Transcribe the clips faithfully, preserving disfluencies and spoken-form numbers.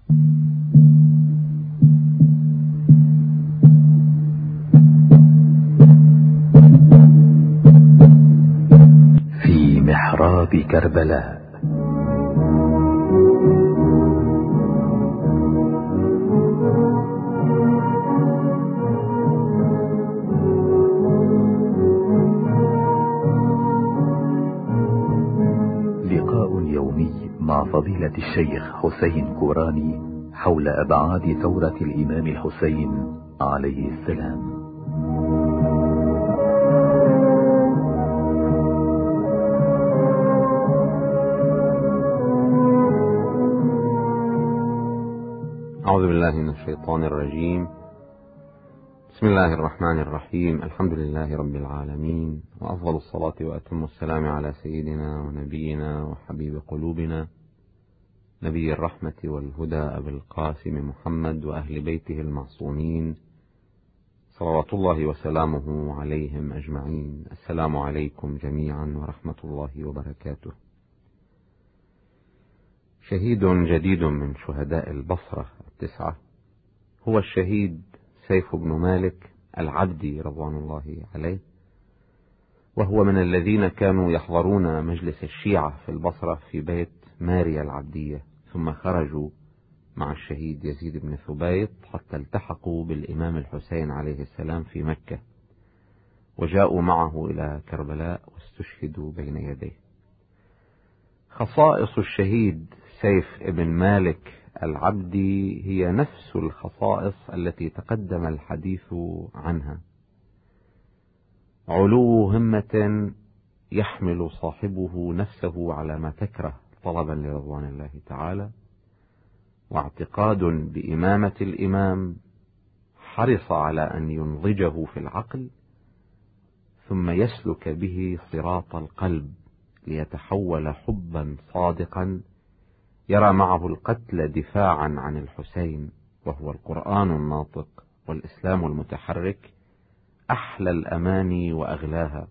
في محراب كربلاء. لقاء يومي مع فضيلة الشيخ حسين كوراني حول أبعاد ثورة الإمام الحسين عليه السلام. أعوذ بالله من الشيطان الرجيم. بسم الله الرحمن الرحيم. الحمد لله رب العالمين، وأفضل الصلاة وأتم السلام على سيدنا ونبينا وحبيب قلوبنا نبي الرحمة والهدى أبي القاسم محمد وأهل بيته المعصومين صلوات الله وسلامه عليهم أجمعين. السلام عليكم جميعا ورحمة الله وبركاته. شهيد جديد من شهداء البصرة التسعة هو الشهيد سيف بن مالك العبدي رضوان الله عليه، وهو من الذين كانوا يحضرون مجلس الشيعة في البصرة في بيت ماريا العبدية، ثم خرجوا مع الشهيد يزيد بن ثبيط حتى التحقوا بالإمام الحسين عليه السلام في مكة، وجاءوا معه إلى كربلاء واستشهدوا بين يديه. خصائص الشهيد سيف بن مالك العبدي هي نفس الخصائص التي تقدم الحديث عنها: علو همة يحمل صاحبه نفسه على ما تكره طلبا لرضوان الله تعالى، واعتقاد بإمامة الإمام حرص على أن ينضجه في العقل، ثم يسلك به صراط القلب ليتحول حبا صادقا يرى معه القتل دفاعا عن الحسين، وهو القرآن الناطق والإسلام المتحرك أحلى الأماني وأغلاها.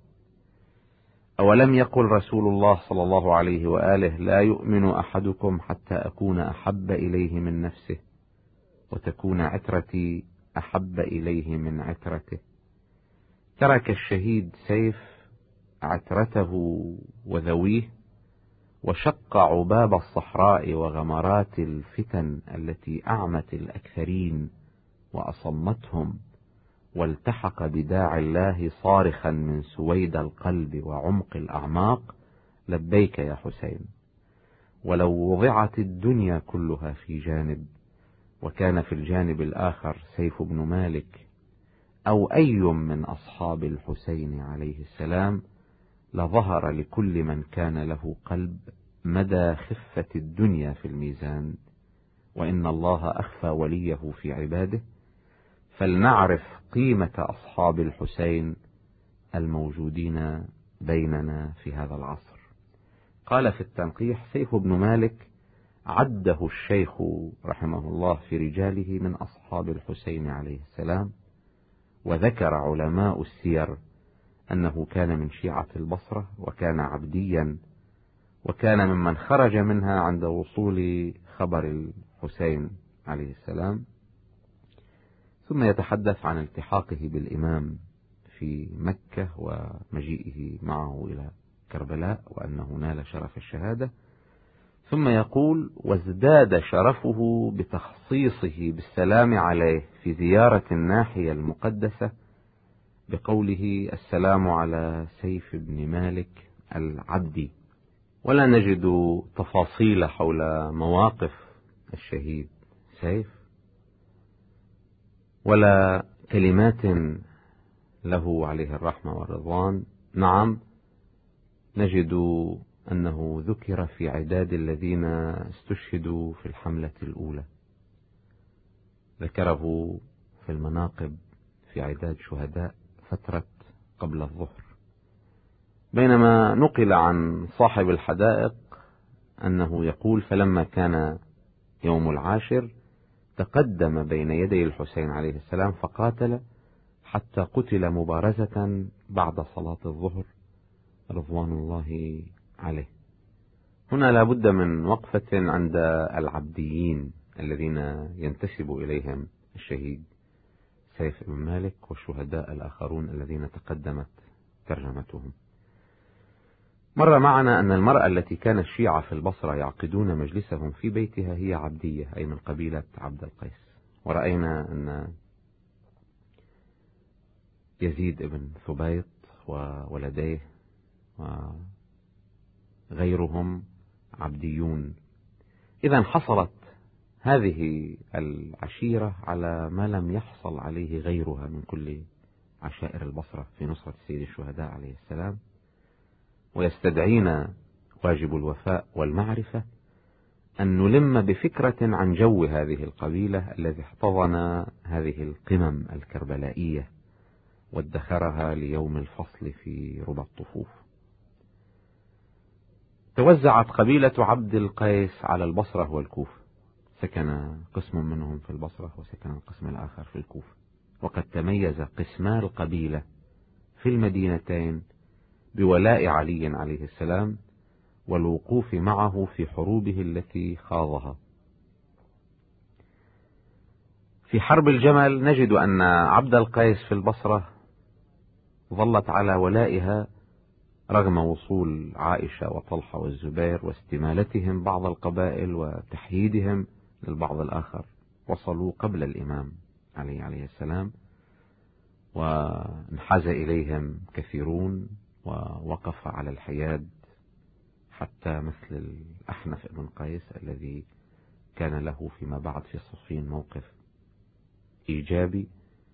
أولم يقل رسول الله صلى الله عليه وآله: لا يؤمن أحدكم حتى أكون أحب إليه من نفسه وتكون عترتي أحب إليه من عترته. ترك الشهيد سيف عترته وذويه وشق عباب الصحراء وغمرات الفتن التي أعمت الأكثرين وأصمتهم، والتحق بداعي الله صارخا من سويد القلب وعمق الأعماق: لبيك يا حسين. ولو وضعت الدنيا كلها في جانب وكان في الجانب الآخر سيف بن مالك أو أي من أصحاب الحسين عليه السلام، لظهر لكل من كان له قلب مدى خفة الدنيا في الميزان، وإن الله أخفى وليه في عباده. فلنعرف قيمة أصحاب الحسين الموجودين بيننا في هذا العصر. قال في التنقيح: سيف بن مالك عده الشيخ رحمه الله في رجاله من أصحاب الحسين عليه السلام، وذكر علماء السير أنه كان من شيعة البصرة، وكان عبديا، وكان ممن خرج منها عند وصول خبر الحسين عليه السلام. ثم يتحدث عن التحاقه بالإمام في مكة ومجيئه معه إلى كربلاء، وأنه نال شرف الشهادة. ثم يقول: وازداد شرفه بتخصيصه بالسلام عليه في زيارة الناحية المقدسة بقوله: السلام على سيف بن مالك العبدي. ولا نجد تفاصيل حول مواقف الشهيد سيف، ولا كلمات له عليه الرحمة والرضوان. نعم، نجد أنه ذكر في عداد الذين استشهدوا في الحملة الأولى، ذكره في المناقب في عداد شهداء فترة قبل الظهر. بينما نقل عن صاحب الحدائق أنه يقول: فلما كان يوم العاشر تقدم بين يدي الحسين عليه السلام فقاتل حتى قتل مبارزة بعد صلاة الظهر رضوان الله عليه. هنا لا بد من وقفة عند العبديين الذين ينتسب إليهم الشهيد سيف بن مالك والشهداء الآخرون الذين تقدمت ترجمتهم. مر معنا أن المرأة التي كان الشيعة في البصرة يعقدون مجلسهم في بيتها هي عبدية، أي من قبيلة عبد القيس. ورأينا أن يزيد بن ثبيط وولديه وغيرهم عبديون. إذا حصلت هذه العشيرة على ما لم يحصل عليه غيرها من كل عشائر البصرة في نصرة سيد الشهداء عليه السلام، ويستدعينا واجب الوفاء والمعرفة أن نلم بفكرة عن جو هذه القبيلة الذي احتضن هذه القمم الكربلائية وادخرها ليوم الفصل في ربع الطفوف. توزعت قبيلة عبد القيس على البصرة والكوفة، سكن قسم منهم في البصرة وسكن القسم الآخر في الكوفة. وقد تميز قسما القبيلة في المدينتين بولاء علي عليه السلام والوقوف معه في حروبه التي خاضها. في حرب الجمل نجد أن عبد القيس في البصرة ظلت على ولائها رغم وصول عائشة وطلحة والزبير واستمالتهم بعض القبائل وتحييدهم للبعض الآخر. وصلوا قبل الإمام علي عليه السلام وانحاز إليهم كثيرون ووقف على الحياد، حتى مثل الأحنف بن قيس الذي كان له فيما بعد في صفين موقف إيجابي.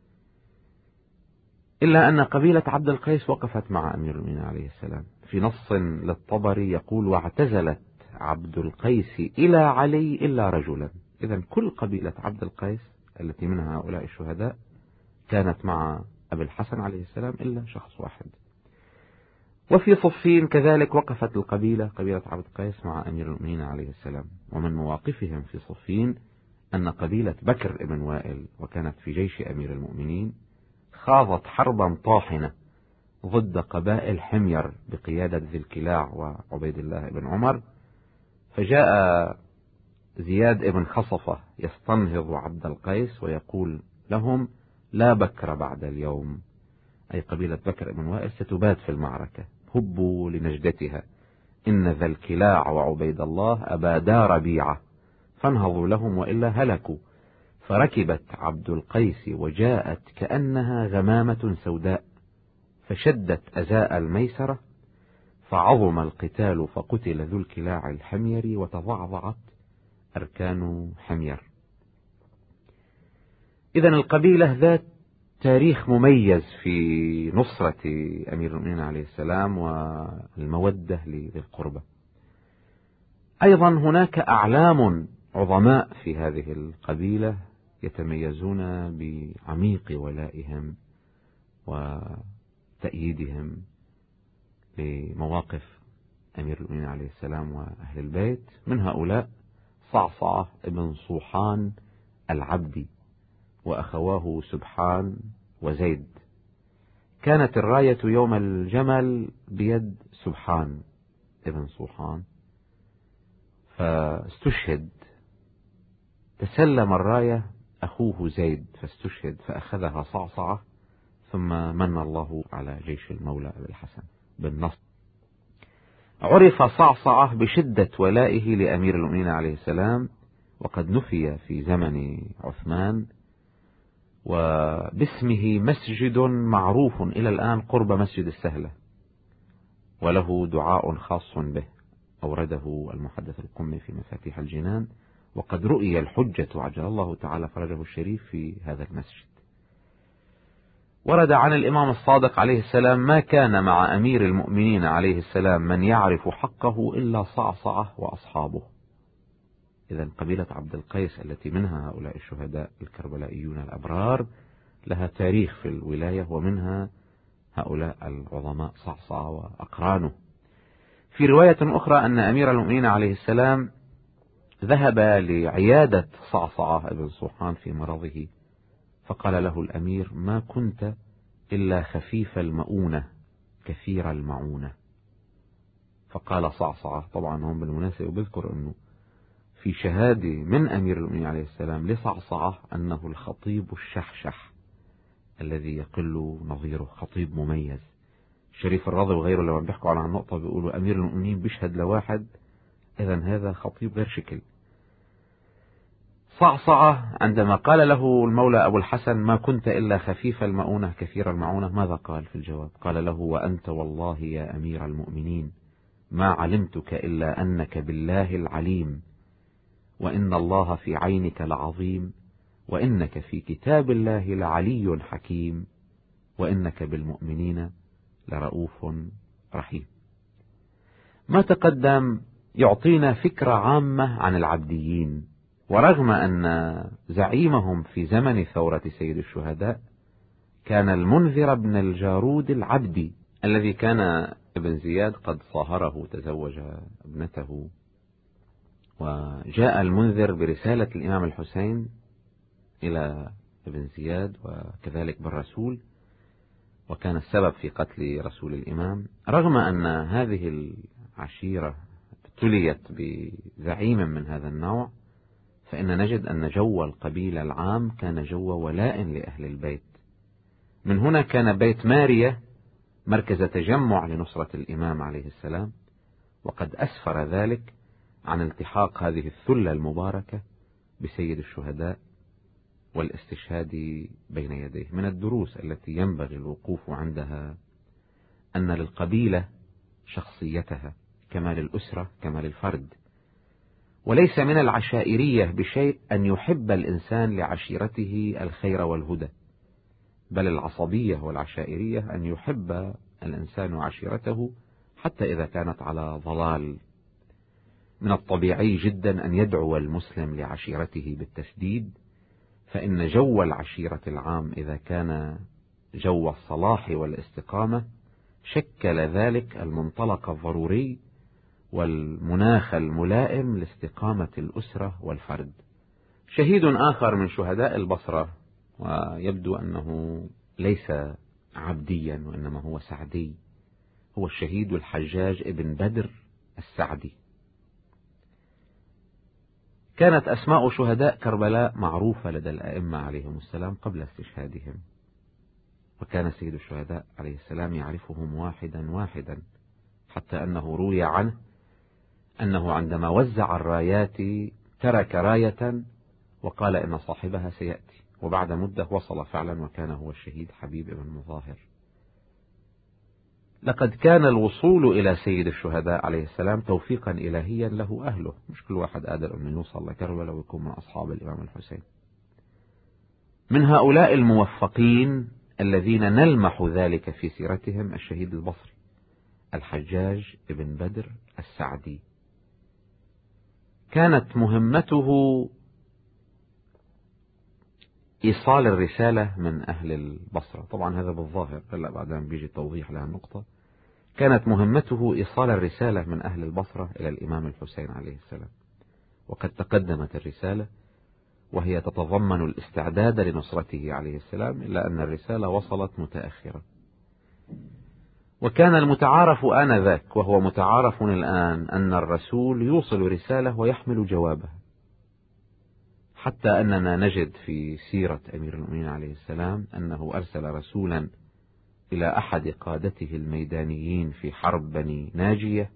إلا أن قبيلة عبد القيس وقفت مع أمير المؤمنين عليه السلام. في نص للطبري يقول: واعتزلت عبد القيس إلى علي إلا رجلا. إذن كل قبيلة عبد القيس التي منها هؤلاء الشهداء كانت مع أبي الحسن عليه السلام إلا شخص واحد. وفي صفين كذلك وقفت القبيلة قبيلة عبد القيس مع أمير المؤمنين عليه السلام. ومن مواقفهم في صفين أن قبيلة بكر بن وائل، وكانت في جيش أمير المؤمنين، خاضت حربا طاحنة ضد قبائل حمير بقيادة ذي الكلاع وعبيد الله بن عمر. فجاء زياد بن خصفة يستنهض عبد القيس ويقول لهم: لا بكر بعد اليوم، أي قبيلة بكر بن وائل ستبات في المعركة، هبوا لنجدتها، إن ذا الكلاع وعبيد الله أبادا ربيعة، فانهضوا لهم وإلا هلكوا. فركبت عبد القيس وجاءت كأنها غمامة سوداء، فشدت أزاء الميسرة، فعظم القتال، فقتل ذو الكلاع الحميري وتضعضعت أركان حمير. إذن القبيلة ذات تاريخ مميز في نصرة أمير المؤمنين عليه السلام والمودة لذي القربة. أيضا هناك أعلام عظماء في هذه القبيلة يتميزون بعميق ولائهم وتأييدهم لمواقف أمير المؤمنين عليه السلام وأهل البيت. من هؤلاء صعصعة ابن صوحان العبدي وأخواه سبحان وزيد. كانت الراية يوم الجمل بيد سبحان ابن صوحان، فاستشهد. تسلم الراية أخوه زيد فاستشهد، فأخذها صعصعة، ثم من الله على جيش المولى أبي الحسن بالنصر. عرف صعصعة بشدة ولائه لأمير المؤمنين عليه السلام، وقد نفي في زمن عثمان، وباسمه مسجد معروف إلى الآن قرب مسجد السهلة، وله دعاء خاص به أورده المحدث القمي في مفاتيح الجنان. وقد رؤي الحجة عجل الله تعالى فرجه الشريف في هذا المسجد. ورد عن الإمام الصادق عليه السلام: ما كان مع أمير المؤمنين عليه السلام من يعرف حقه إلا صعصعة وأصحابه. إذن قبيلة عبد القيس التي منها هؤلاء الشهداء الكربلائيون الأبرار لها تاريخ في الولاية، ومنها هؤلاء العظماء صعصعة وأقرانه. في رواية أخرى أن أمير المؤمنين عليه السلام ذهب لعيادة صعصعة ابن صوحان في مرضه، فقال له الأمير: ما كنت إلا خفيف المؤونة كثير المعونة. فقال صعصعة، طبعا هم بالمناسبة بذكر أنه في شهادة من أمير المؤمنين عليه السلام لصعصعة أنه الخطيب الشحشح الذي يقل نظيره، خطيب مميز. شريف الرضي وغيره لما بيحكوا على النقطة بيقولوا أمير المؤمنين بيشهد لواحد، إذا هذا خطيب غير شكل. صعصعة عندما قال له المولى أبو الحسن ما كنت إلا خفيف المؤونة كثير المعونة، ماذا قال في الجواب؟ قال له وأنت والله يا أمير المؤمنين ما علمتك إلا أنك بالله العليم، وإن الله في عينك لعظيم، وإنك في كتاب الله لعلي حكيم، وإنك بالمؤمنين لرؤوف رحيم. ما تقدم يعطينا فكرة عامة عن العبديين، ورغم أن زعيمهم في زمن ثورة سيد الشهداء كان المنذر بن الجارود العبدي الذي كان ابن زياد قد صاهره تزوج ابنته، وجاء المنذر برسالة الإمام الحسين إلى ابن زياد وكذلك بالرسول، وكان السبب في قتل رسول الإمام. رغم أن هذه العشيرة ابتليت بزعيم من هذا النوع، فإن نجد أن جو القبيلة العام كان جو ولاء لأهل البيت. من هنا كان بيت مارية مركز تجمع لنصرة الإمام عليه السلام، وقد أسفر ذلك عن التحاق هذه الثلة المباركة بسيد الشهداء والاستشهاد بين يديه. من الدروس التي ينبغي الوقوف عندها أن للقبيلة شخصيتها كما للأسرة كما للفرد، وليس من العشائرية بشيء أن يحب الإنسان لعشيرته الخير والهدى، بل العصبية والعشائرية أن يحب الإنسان عشيرته حتى إذا كانت على ضلال. من الطبيعي جدا أن يدعو المسلم لعشيرته بالتسديد، فإن جو العشيرة العام إذا كان جو الصلاح والاستقامة شكل ذلك المنطلق الضروري والمناخ الملائم لاستقامة الأسرة والفرد. شهيد آخر من شهداء البصرة، ويبدو أنه ليس عبديا وإنما هو سعدي، هو الشهيد الحجاج ابن بدر السعدي. كانت أسماء شهداء كربلاء معروفة لدى الأئمة عليهم السلام قبل استشهادهم، وكان سيد الشهداء عليه السلام يعرفهم واحدا واحدا، حتى أنه روي عنه أنه عندما وزع الرايات ترك راية وقال إن صاحبها سيأتي، وبعد مدة وصل فعلا وكان هو الشهيد حبيب بن مظاهر. لقد كان الوصول إلى سيد الشهداء عليه السلام توفيقا إلهيا له أهله، مش كل واحد قادر أن يوصل لكربلاء ويكون من أصحاب الإمام الحسين. من هؤلاء الموفقين الذين نلمح ذلك في سيرتهم الشهيد البصري الحجاج ابن بدر السعدي. كانت مهمته إيصال الرسالة من أهل البصرة، طبعا هذا بالظاهر، هلا بعدين بيجي توضيح لها النقطة. كانت مهمته إيصال الرسالة من أهل البصرة إلى الإمام الحسين عليه السلام، وقد تقدمت الرسالة وهي تتضمن الاستعداد لنصرته عليه السلام، إلا أن الرسالة وصلت متأخرة. وكان المتعارف آنذاك وهو متعارف الآن أن الرسول يوصل رسالة ويحمل جوابها، حتى أننا نجد في سيرة أمير المؤمنين عليه السلام أنه أرسل رسولا إلى أحد قادته الميدانيين في حرب بني ناجية.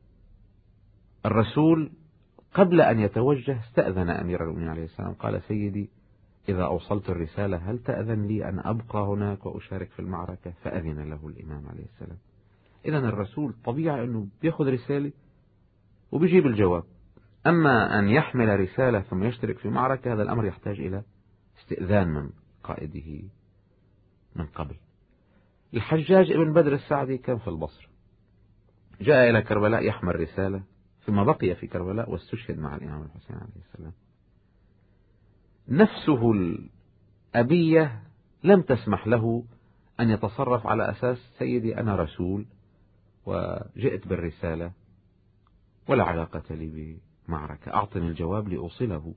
الرسول قبل أن يتوجه استأذن أمير المؤمنين عليه السلام، قال سيدي إذا أوصلت الرسالة هل تأذن لي أن أبقى هناك وأشارك في المعركة؟ فأذن له الإمام عليه السلام. إذن الرسول طبيعي أنه بيأخذ رسالة وبيجيب الجواب، أما أن يحمل رسالة ثم يشترك في معركة هذا الأمر يحتاج إلى استئذان من قائده من قبل. الحجاج ابن بدر السعدي كان في البصرة، جاء إلى كربلاء يحمل رسالة، ثم بقي في كربلاء واستشهد مع الإمام الحسين عليه السلام. نفسه الأبية لم تسمح له أن يتصرف على أساس سيدي أنا رسول وجئت بالرسالة ولا علاقة لي بمعركة، أعطني الجواب لأوصله.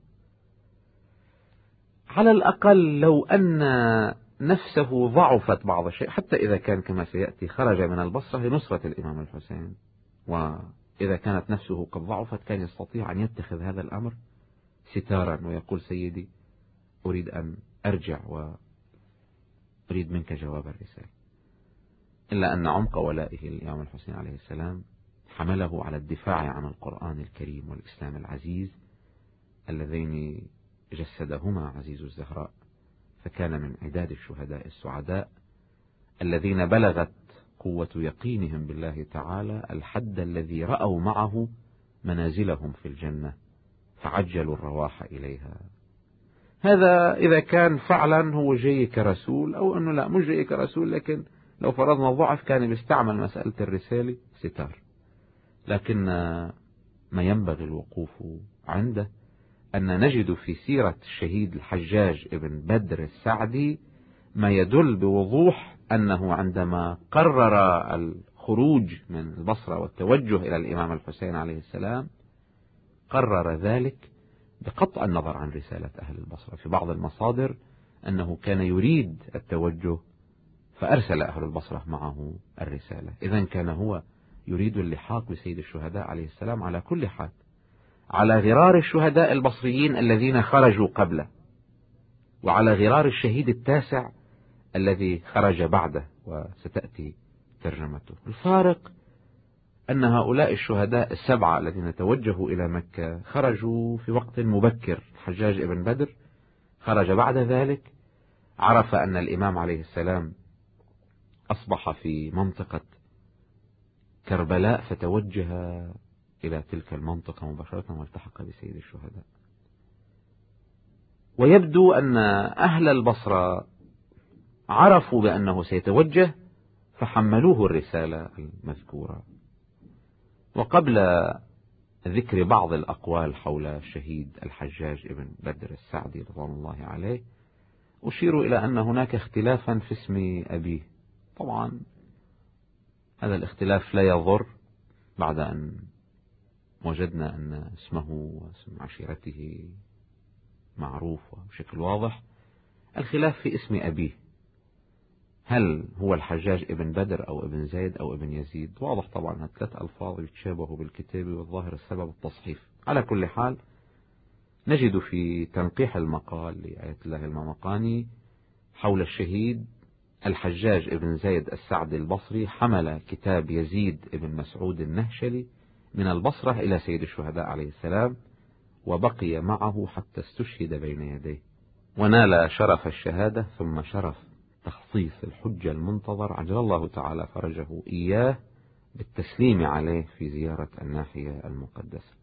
على الأقل لو أن نفسه ضعفت بعض الشيء، حتى إذا كان كما سيأتي خرج من البصرة لنصرة الإمام الحسين إذا كانت نفسه قد ضعفت كان يستطيع أن يتخذ هذا الأمر ستارا ويقول سيدي أريد أن أرجع وأريد منك جواب الرسالة. إلا أن عمق ولائه للإمام الحسين عليه السلام حمله على الدفاع عن القرآن الكريم والإسلام العزيز اللذين جسدهما عزيز الزهراء، فكان من عداد الشهداء السعداء الذين بلغت قوة يقينهم بالله تعالى الحد الذي رأوا معه منازلهم في الجنة فعجلوا الرواح إليها. هذا إذا كان فعلا هو جاي كرسول، أو أنه لا مش جاي كرسول، لكن لو فرضنا ضعف كان بيستعمل مسألة الرسالة ستار. لكن ما ينبغي الوقوف عنده أن نجد في سيرة الشهيد الحجاج ابن بدر السعدي ما يدل بوضوح أنه عندما قرر الخروج من البصرة والتوجه إلى الإمام الحسين عليه السلام قرر ذلك بقطع النظر عن رسالة أهل البصرة. في بعض المصادر أنه كان يريد التوجه فأرسل أهل البصرة معه الرسالة. إذن كان هو يريد اللحاق بسيد الشهداء عليه السلام على كل حال، على غرار الشهداء البصريين الذين خرجوا قبله، وعلى غرار الشهيد التاسع الذي خرج بعده وستأتي ترجمته. الفارق أن هؤلاء الشهداء السبعة الذين توجهوا إلى مكة خرجوا في وقت مبكر. الحجاج ابن بدر خرج بعد ذلك، عرف أن الإمام عليه السلام أصبح في منطقة كربلاء فتوجه إلى تلك المنطقة مباشرة والتحق بسيد الشهداء. ويبدو أن أهل البصرة عرفوا بأنه سيتوجه فحملوه الرسالة المذكورة. وقبل ذكر بعض الأقوال حول الشهيد الحجاج ابن بدر السعدي رضوان الله عليه أشير إلى أن هناك اختلافا في اسم أبيه. طبعا هذا الاختلاف لا يضر بعد أن وجدنا أن اسمه واسم عشيرته معروف وبشكل واضح. الخلاف في اسم أبيه، هل هو الحجاج ابن بدر أو ابن زيد أو ابن يزيد؟ واضح طبعا ثلاث ألفاظ يتشابهوا بالكتاب والظاهر السبب التصحيف. على كل حال نجد في تنقيح المقال لآية الله الممقاني حول الشهيد الحجاج ابن زيد السعدي البصري حمل كتاب يزيد ابن مسعود النهشلي من البصرة إلى سيد الشهداء عليه السلام، وبقي معه حتى استشهد بين يديه ونال شرف الشهادة ثم شرف تخصيص الحجة المنتظر عجل الله تعالى فرجه إياه بالتسليم عليه في زيارة الناحية المقدسة.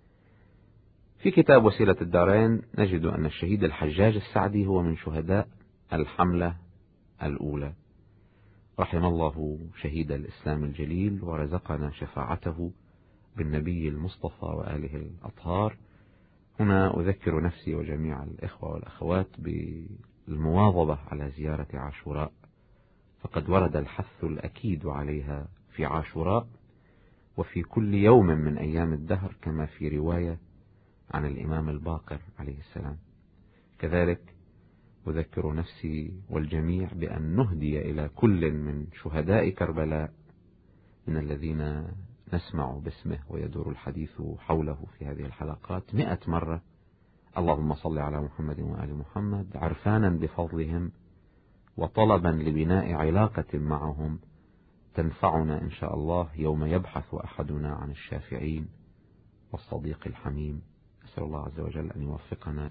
في كتاب وسيلة الدارين نجد أن الشهيد الحجاج السعدي هو من شهداء الحملة الأولى. رحم الله شهيد الإسلام الجليل ورزقنا شفاعته بالنبي المصطفى وآله الأطهار. هنا أذكر نفسي وجميع الإخوة والأخوات بالمواظبة على زيارة عاشوراء، فقد ورد الحث الأكيد عليها في عاشوراء وفي كل يوم من أيام الدهر، كما في رواية عن الإمام الباقر عليه السلام. كذلك أذكر نفسي والجميع بأن نهدي إلى كل من شهداء كربلاء من الذين نسمع باسمه ويدور الحديث حوله في هذه الحلقات مئة مرة اللهم صل على محمد وآل محمد، عرفانا بفضلهم وطلبا لبناء علاقة معهم تنفعنا إن شاء الله يوم يبحث أحدنا عن الشافعين والصديق الحميم. أسأل الله عز وجل أن يوفقنا.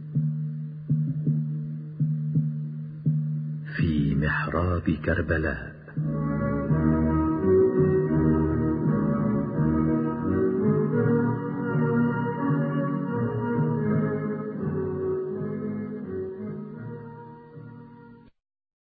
في محراب كربلاء